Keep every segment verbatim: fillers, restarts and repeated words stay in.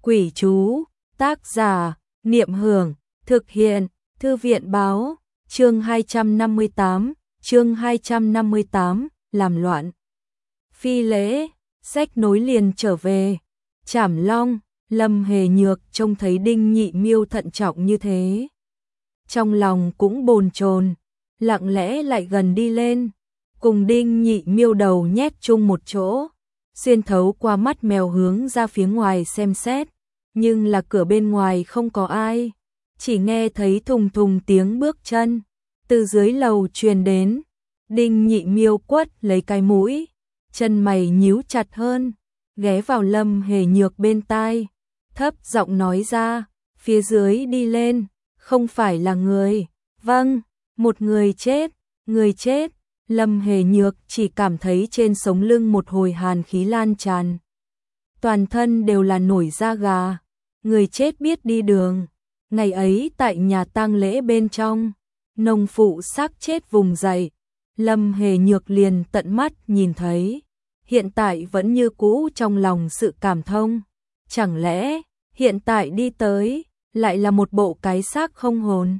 Quỷ chú, tác giả, Niệm Hưởng, thực hiện, Thư viện báo, chương hai trăm năm mươi tám, chương hai trăm năm mươi tám, làm loạn. Phi lễ, sách nối liền trở về, Trảm Long, Lâm Hề Nhược trông thấy Đinh Nhị Miêu thận trọng như thế. Trong lòng cũng bồn chồn, lặng lẽ lại gần đi lên, cùng Đinh Nhị Miêu đầu nhét chung một chỗ, xuyên thấu qua mắt mèo hướng ra phía ngoài xem xét, nhưng là cửa bên ngoài không có ai, chỉ nghe thấy thùng thùng tiếng bước chân, từ dưới lầu truyền đến. Đinh Nhị Miêu quất lấy cái mũi, chân mày nhíu chặt hơn, ghé vào Lâm Hề Nhược bên tai, thấp giọng nói ra, phía dưới đi lên, không phải là người, vâng, một người chết, người chết. Lâm Hề Nhược chỉ cảm thấy trên sống lưng một hồi hàn khí lan tràn, toàn thân đều là nổi da gà. Người chết biết đi đường, ngày ấy tại nhà tang lễ bên trong, nông phụ xác chết vùng dậy, Lâm Hề Nhược liền tận mắt nhìn thấy, hiện tại vẫn như cũ trong lòng sự cảm thông, chẳng lẽ hiện tại đi tới lại là một bộ cái xác không hồn.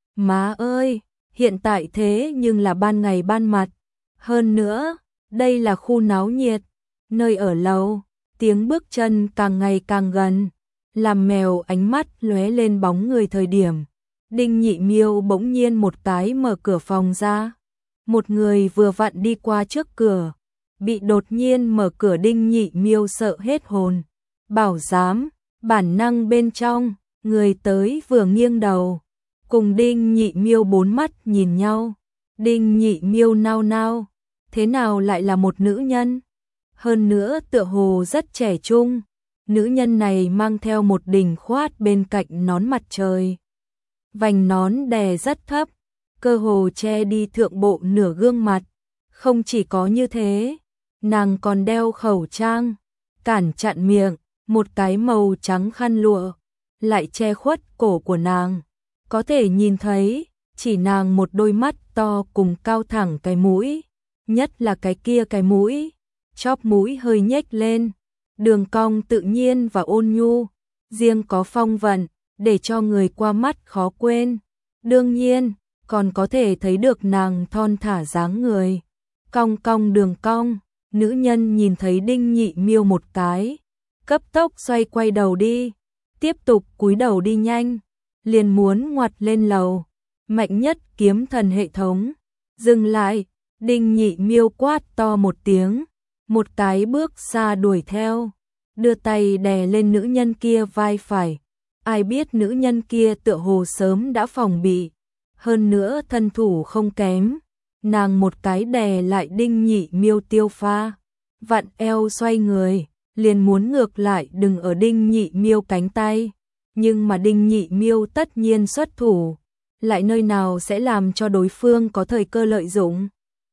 Má ơi, hiện tại thế nhưng là ban ngày ban mặt, hơn nữa, đây là khu náo nhiệt, nơi ở lầu, tiếng bước chân càng ngày càng gần, làm mèo ánh mắt lóe lên bóng người thời điểm. Đinh Nhị Miêu bỗng nhiên một cái mở cửa phòng ra, một người vừa vặn đi qua trước cửa, bị đột nhiên mở cửa Đinh Nhị Miêu sợ hết hồn, bảo giám, bản năng bên trong, người tới vừa nghiêng đầu, cùng Đinh Nhị Miêu bốn mắt nhìn nhau. Đinh Nhị Miêu nao nao, thế nào lại là một nữ nhân? Hơn nữa tựa hồ rất trẻ trung, nữ nhân này mang theo một đỉnh khoát bên cạnh nón mặt trời. Vành nón đè rất thấp, cơ hồ che đi thượng bộ nửa gương mặt. Không chỉ có như thế, nàng còn đeo khẩu trang, cản chặn miệng, một cái màu trắng khăn lụa, lại che khuất cổ của nàng. Có thể nhìn thấy, chỉ nàng một đôi mắt to cùng cao thẳng cái mũi, nhất là cái kia cái mũi, chóp mũi hơi nhếch lên, đường cong tự nhiên và ôn nhu, riêng có phong vận, để cho người qua mắt khó quên. Đương nhiên, còn có thể thấy được nàng thon thả dáng người, cong cong đường cong. Nữ nhân nhìn thấy Đinh Nhị Miêu một cái, cấp tốc xoay quay đầu đi, tiếp tục cúi đầu đi nhanh, liền muốn ngoặt lên lầu. Mạnh nhất kiếm thần hệ thống, dừng lại. Đinh Nhị Miêu quát to một tiếng, một cái bước xa đuổi theo, đưa tay đè lên nữ nhân kia vai phải. Ai biết nữ nhân kia tựa hồ sớm đã phòng bị, hơn nữa thân thủ không kém, nàng một cái đè lại Đinh Nhị Miêu tiêu pha, vặn eo xoay người, liền muốn ngược lại đừng ở Đinh Nhị Miêu cánh tay, nhưng mà Đinh Nhị Miêu tất nhiên xuất thủ, lại nơi nào sẽ làm cho đối phương có thời cơ lợi dụng.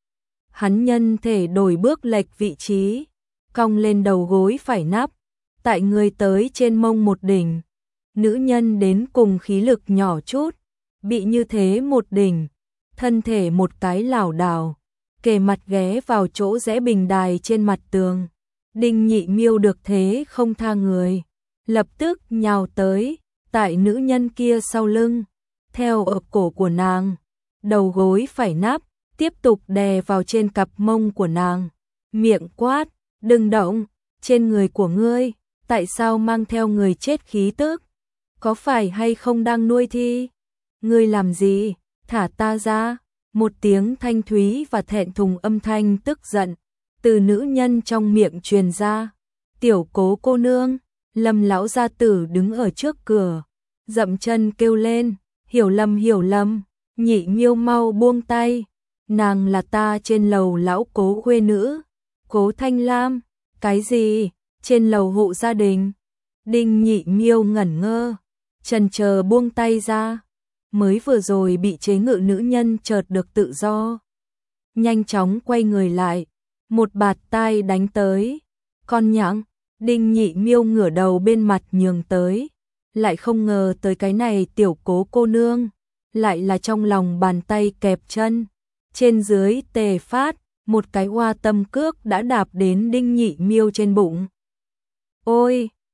Hắn nhân thể đổi bước lệch vị trí, cong lên đầu gối phải nắp, tại người tới trên mông một đỉnh. Nữ nhân đến cùng khí lực nhỏ chút, bị như thế một đỉnh, thân thể một cái lảo đảo, kề mặt ghé vào chỗ rẽ bình đài trên mặt tường. Đinh Nhị Miêu được thế không tha người, lập tức nhào tới, tại nữ nhân kia sau lưng, theo ở cổ của nàng, đầu gối phải nắp, tiếp tục đè vào trên cặp mông của nàng, miệng quát, đừng động, trên người của ngươi, tại sao mang theo người chết khí tức? Có phải hay không đang nuôi thi? Ngươi làm gì? Thả ta ra! Một tiếng thanh thúy và thẹn thùng âm thanh tức giận, từ nữ nhân trong miệng truyền ra. Tiểu Cố cô nương, Lâm lão gia tử đứng ở trước cửa, dậm chân kêu lên, hiểu lầm hiểu lầm, Nhị Miêu mau buông tay, nàng là ta trên lầu lão Cố khuê nữ, Cố Thanh Lam. Cái gì? Trên lầu hộ gia đình? Đinh Nhị Miêu ngẩn ngơ, chần chờ buông tay ra, mới vừa rồi bị chế ngự nữ nhân chợt được tự do, nhanh chóng quay người lại, một bạt tai đánh tới. Con nhặng. Đinh Nhị Miêu ngửa đầu bên mặt nhường tới, lại không ngờ tới cái này Tiểu Cố cô nương, lại là trong lòng bàn tay kẹp chân, trên dưới tề phát, một cái hoa tâm cước đã đạp đến Đinh Nhị Miêu trên bụng. Ôi,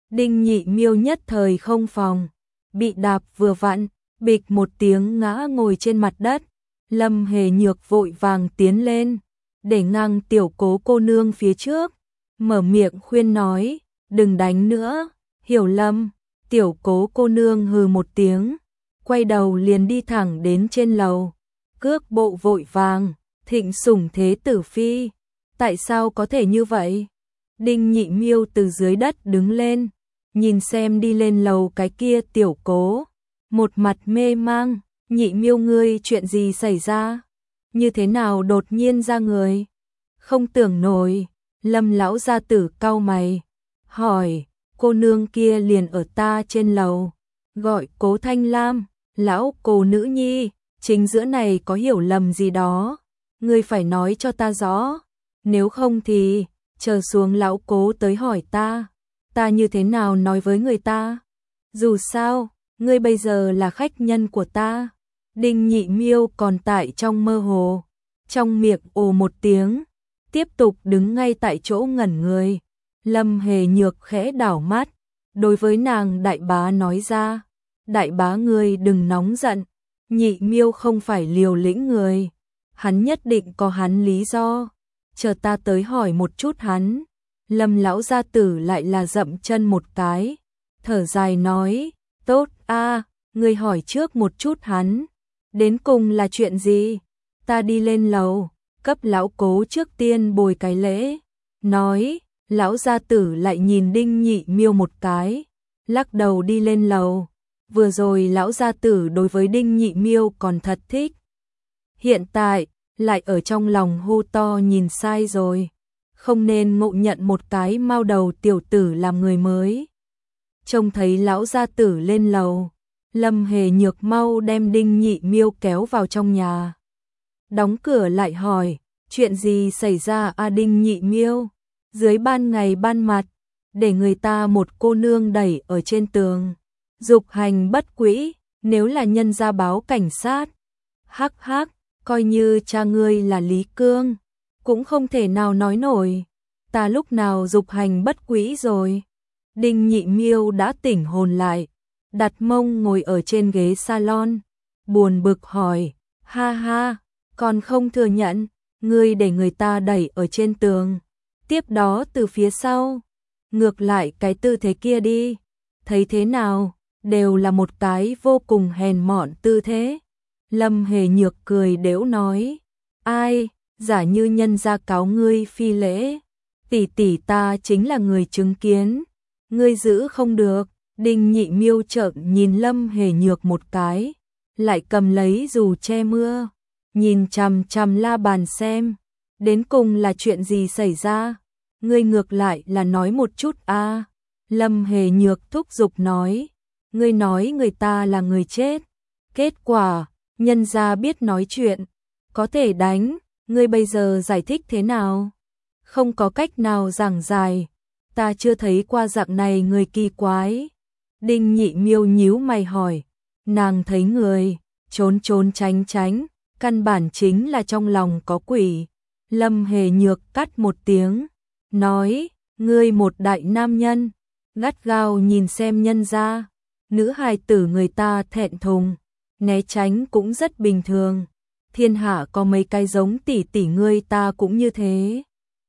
Đinh Nhị Miêu nhất thời không phòng, bị đạp vừa vặn, bịch một tiếng ngã ngồi trên mặt đất. Lâm Hề Nhược vội vàng tiến lên, để ngang tiểu Cố cô nương phía trước, mở miệng khuyên nói, đừng đánh nữa, hiểu lầm. Tiểu Cố cô nương hừ một tiếng, quay đầu liền đi thẳng đến trên lầu, cước bộ vội vàng, thịnh sủng thế tử phi, tại sao có thể như vậy? Đinh Nhị Miêu từ dưới đất đứng lên, nhìn xem đi lên lầu cái kia tiểu Cố, một mặt mê mang, Nhị Miêu ngươi chuyện gì xảy ra? Như thế nào đột nhiên ra người? Không tưởng nổi. Lâm lão gia tử cau mày, hỏi, cô nương kia liền ở ta trên lầu, gọi Cố Thanh Lam, lão Cố nữ nhi, chính giữa này có hiểu lầm gì đó, ngươi phải nói cho ta rõ, nếu không thì chờ xuống lão Cố tới hỏi ta, ta như thế nào nói với người ta? Dù sao, ngươi bây giờ là khách nhân của ta. Đinh Nhị Miêu còn tại trong mơ hồ, trong miệng ồ một tiếng, tiếp tục đứng ngay tại chỗ ngẩn người. Lâm Hề Nhược khẽ đảo mắt, đối với nàng đại bá nói ra, đại bá ngươi đừng nóng giận, Nhị Miêu không phải liều lĩnh người, hắn nhất định có hắn lý do, chờ ta tới hỏi một chút hắn. Lâm lão gia tử lại là dậm chân một cái, thở dài nói, tốt a, ngươi hỏi trước một chút hắn, đến cùng là chuyện gì? Ta đi lên lầu, cấp lão Cố trước tiên bồi cái lễ, nói, lão gia tử lại nhìn Đinh Nhị Miêu một cái, lắc đầu đi lên lầu. Vừa rồi lão gia tử đối với Đinh Nhị Miêu còn thật thích, hiện tại lại ở trong lòng hô to nhìn sai rồi, không nên ngộ nhận một cái mao đầu tiểu tử làm người mới. Trông thấy lão gia tử lên lầu, Lâm Hề Nhược mau đem Đinh Nhị Miêu kéo vào trong nhà, đóng cửa lại hỏi, chuyện gì xảy ra a? Đinh Nhị Miêu dưới ban ngày ban mặt, để người ta một cô nương đẩy ở trên tường, dục hành bất quỹ, nếu là nhân gia báo cảnh sát. Hắc hắc, coi như cha ngươi là Lý Cương, cũng không thể nào nói nổi, ta lúc nào dục hành bất quỹ rồi. Đinh Nhị Miêu đã tỉnh hồn lại, đặt mông ngồi ở trên ghế salon, buồn bực hỏi, ha ha, còn không thừa nhận, ngươi để người ta đẩy ở trên tường, tiếp đó từ phía sau, ngược lại cái tư thế kia đi, thấy thế nào, đều là một cái vô cùng hèn mọn tư thế. Lâm Hề Nhược cười đễu nói, ai, giả như nhân gia cáo ngươi phi lễ, tỷ tỷ ta chính là người chứng kiến, ngươi giữ không được. Đinh Nhị Miêu trợn nhìn Lâm Hề Nhược một cái, lại cầm lấy dù che mưa, nhìn chằm chằm la bàn xem, đến cùng là chuyện gì xảy ra, ngươi ngược lại là nói một chút a. Lâm Hề Nhược thúc giục nói, ngươi nói người ta là người chết, kết quả nhân gia biết nói chuyện, có thể đánh, ngươi bây giờ giải thích thế nào? Không có cách nào giảng giải, ta chưa thấy qua dạng này người kỳ quái. Đinh Nhị Miêu nhíu mày hỏi, nàng thấy người, trốn trốn tránh tránh, căn bản chính là trong lòng có quỷ. Lâm Hề Nhược cắt một tiếng, nói, ngươi một đại nam nhân, gắt gao nhìn xem nhân gia, nữ hài tử người ta thẹn thùng, né tránh cũng rất bình thường, thiên hạ có mấy cái giống tỷ tỷ ngươi ta cũng như thế.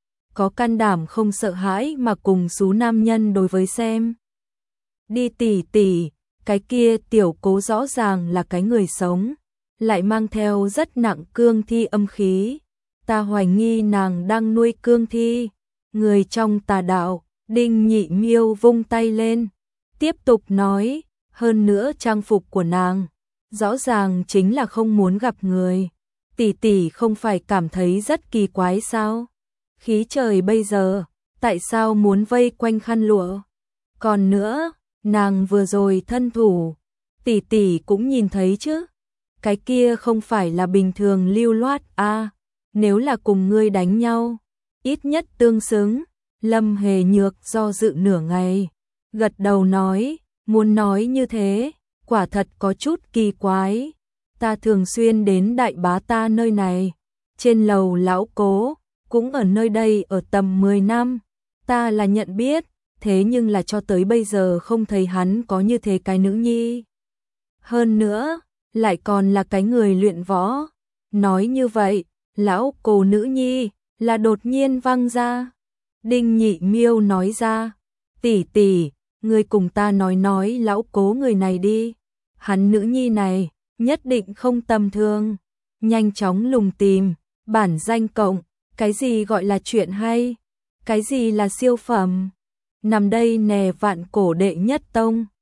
Có can đảm không sợ hãi mà cùng xú nam nhân đối với xem. Đi tỷ tỷ, cái kia tiểu Cố rõ ràng là cái người sống, lại mang theo rất nặng cương thi âm khí, ta hoài nghi nàng đang nuôi cương thi, người trong tà đạo. Đinh Nhị Miêu vung tay lên, tiếp tục nói, hơn nữa trang phục của nàng, rõ ràng chính là không muốn gặp người, tỷ tỷ không phải cảm thấy rất kỳ quái sao? Khí trời bây giờ, tại sao muốn vây quanh khăn lụa? Còn nữa, nàng vừa rồi thân thủ, tỷ tỷ cũng nhìn thấy chứ, cái kia không phải là bình thường lưu loát a, nếu là cùng ngươi đánh nhau, ít nhất tương xứng. Lâm Hề Nhược do dự nửa ngày, gật đầu nói, muốn nói như thế, quả thật có chút kỳ quái, ta thường xuyên đến đại bá ta nơi này, trên lầu lão Cố, cũng ở nơi đây ở tầm mười năm, ta là nhận biết, thế nhưng là cho tới bây giờ không thấy hắn có như thế cái nữ nhi. Hơn nữa, lại còn là cái người luyện võ. Nói như vậy, lão Cố nữ nhi là đột nhiên văng ra. Đinh Nhị Miêu nói ra, tỷ tỷ, ngươi cùng ta nói nói lão Cố người này đi. Hắn nữ nhi này, nhất định không tầm thường. Nhanh chóng lùng tìm, bản danh cộng, cái gì gọi là chuyện hay, cái gì là siêu phẩm. Nằm đây nè vạn cổ đệ nhất tông.